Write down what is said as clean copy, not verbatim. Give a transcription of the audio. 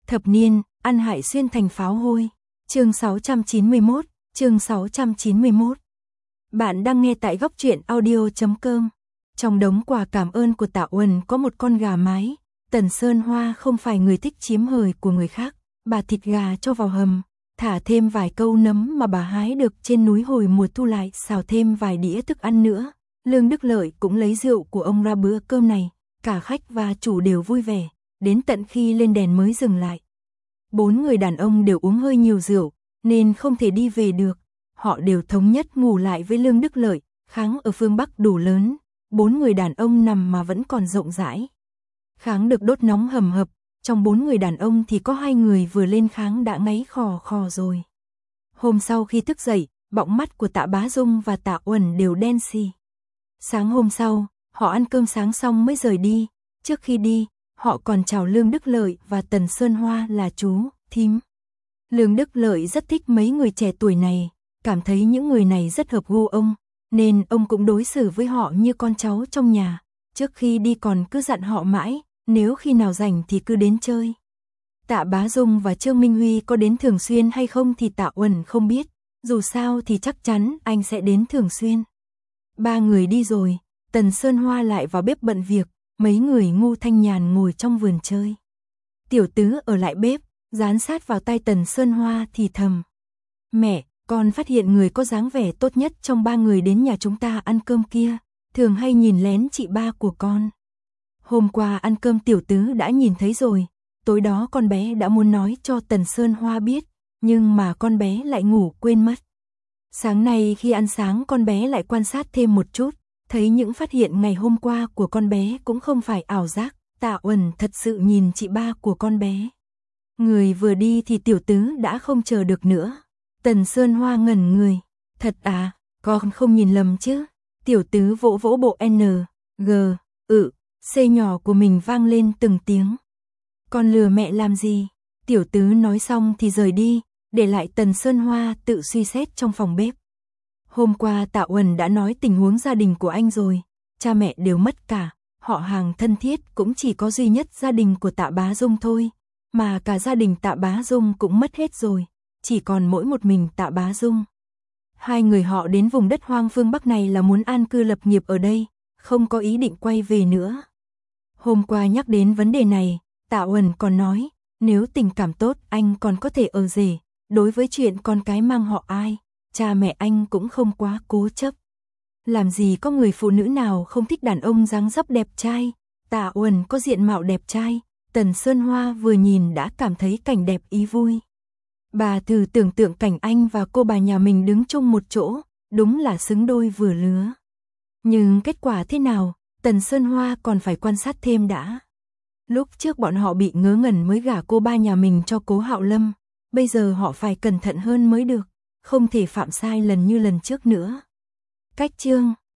Thập niên, ăn hại xuyên thành pháo hôi. Chương 691. Bạn đang nghe tại góc truyện audio.com. Trong đống quà cảm ơn của Tạ Uẩn có một con gà mái. Tần Sơn Hoa không phải người thích chiếm hời của người khác, bà thịt gà cho vào hầm, thả thêm vài câu nấm mà bà hái được trên núi hồi mùa thu lại, xào thêm vài đĩa thức ăn nữa. Lương Đức Lợi cũng lấy rượu của ông ra bữa cơm này, cả khách và chủ đều vui vẻ, đến tận khi lên đèn mới dừng lại. 4 người đàn ông đều uống hơi nhiều rượu, nên không thể đi về được. Họ đều thống nhất ngủ lại với Lương Đức Lợi, kháng ở phương Bắc đủ lớn, 4 người đàn ông nằm mà vẫn còn rộng rãi. Kháng được đốt nóng hầm hập, trong 4 người đàn ông thì có 2 người vừa lên kháng đã ngáy khò khò rồi. Hôm sau khi thức dậy, bọng mắt của Tạ Bá Dung và Tạ Uẩn đều đen xì. Sáng hôm sau, họ ăn cơm sáng xong mới rời đi. Trước khi đi, họ còn chào Lương Đức Lợi và Tần Sơn Hoa là chú, thím. Lương Đức Lợi rất thích mấy người trẻ tuổi này, cảm thấy những người này rất hợp gu ông, nên ông cũng đối xử với họ như con cháu trong nhà. Trước khi đi còn cứ dặn họ mãi, nếu khi nào rảnh thì cứ đến chơi. Tạ Bá Dung và Trương Minh Huy có đến thường xuyên hay không thì Tạ Uẩn không biết, dù sao thì chắc chắn anh sẽ đến thường xuyên. 3 người đi rồi, Tần Sơn Hoa lại vào bếp bận việc, mấy người ngu thanh nhàn ngồi trong vườn chơi. Tiểu Tứ ở lại bếp, dán sát vào tay Tần Sơn Hoa thì thầm. Mẹ, con phát hiện người có dáng vẻ tốt nhất trong 3 người đến nhà chúng ta ăn cơm kia, thường hay nhìn lén chị ba của con. Hôm qua ăn cơm Tiểu Tứ đã nhìn thấy rồi, tối đó con bé đã muốn nói cho Tần Sơn Hoa biết, nhưng mà con bé lại ngủ quên mất. Sáng nay khi ăn sáng con bé lại quan sát thêm một chút, thấy những phát hiện ngày hôm qua của con bé cũng không phải ảo giác, Tạ Uẩn thật sự nhìn chị ba của con bé. Người vừa đi thì Tiểu Tứ đã không chờ được nữa. Tần Sơn Hoa ngẩn người, thật à, con không nhìn lầm chứ? Tiểu Tứ vỗ vỗ bộ N, G, C nhỏ của mình vang lên từng tiếng. Con lừa mẹ làm gì? Tiểu Tứ nói xong thì rời đi, để lại Tần Sơn Hoa tự suy xét trong phòng bếp. Hôm qua Tạ Uẩn đã nói tình huống gia đình của anh rồi, cha mẹ đều mất cả, họ hàng thân thiết cũng chỉ có duy nhất gia đình của Tạ Bá Dung thôi, mà cả gia đình Tạ Bá Dung cũng mất hết rồi, chỉ còn mỗi một mình Tạ Bá Dung. 2 người họ đến vùng đất hoang phương Bắc này là muốn an cư lập nghiệp ở đây, không có ý định quay về nữa. Hôm qua nhắc đến vấn đề này, Tạ Uẩn còn nói, nếu tình cảm tốt anh còn có thể ở rể, đối với chuyện con cái mang họ ai, cha mẹ anh cũng không quá cố chấp. Làm gì có người phụ nữ nào không thích đàn ông dáng dấp đẹp trai, Tạ Uẩn có diện mạo đẹp trai, Tần Sơn Hoa vừa nhìn đã cảm thấy cảnh đẹp ý vui. Bà thử tưởng tượng cảnh anh và cô bà nhà mình đứng chung một chỗ, đúng là xứng đôi vừa lứa. Nhưng kết quả thế nào, Tần Sơn Hoa còn phải quan sát thêm đã. Lúc trước bọn họ bị ngớ ngẩn mới gả cô ba nhà mình cho Cố Hạo Lâm, bây giờ họ phải cẩn thận hơn mới được, không thể phạm sai lần như lần trước nữa. Cách chương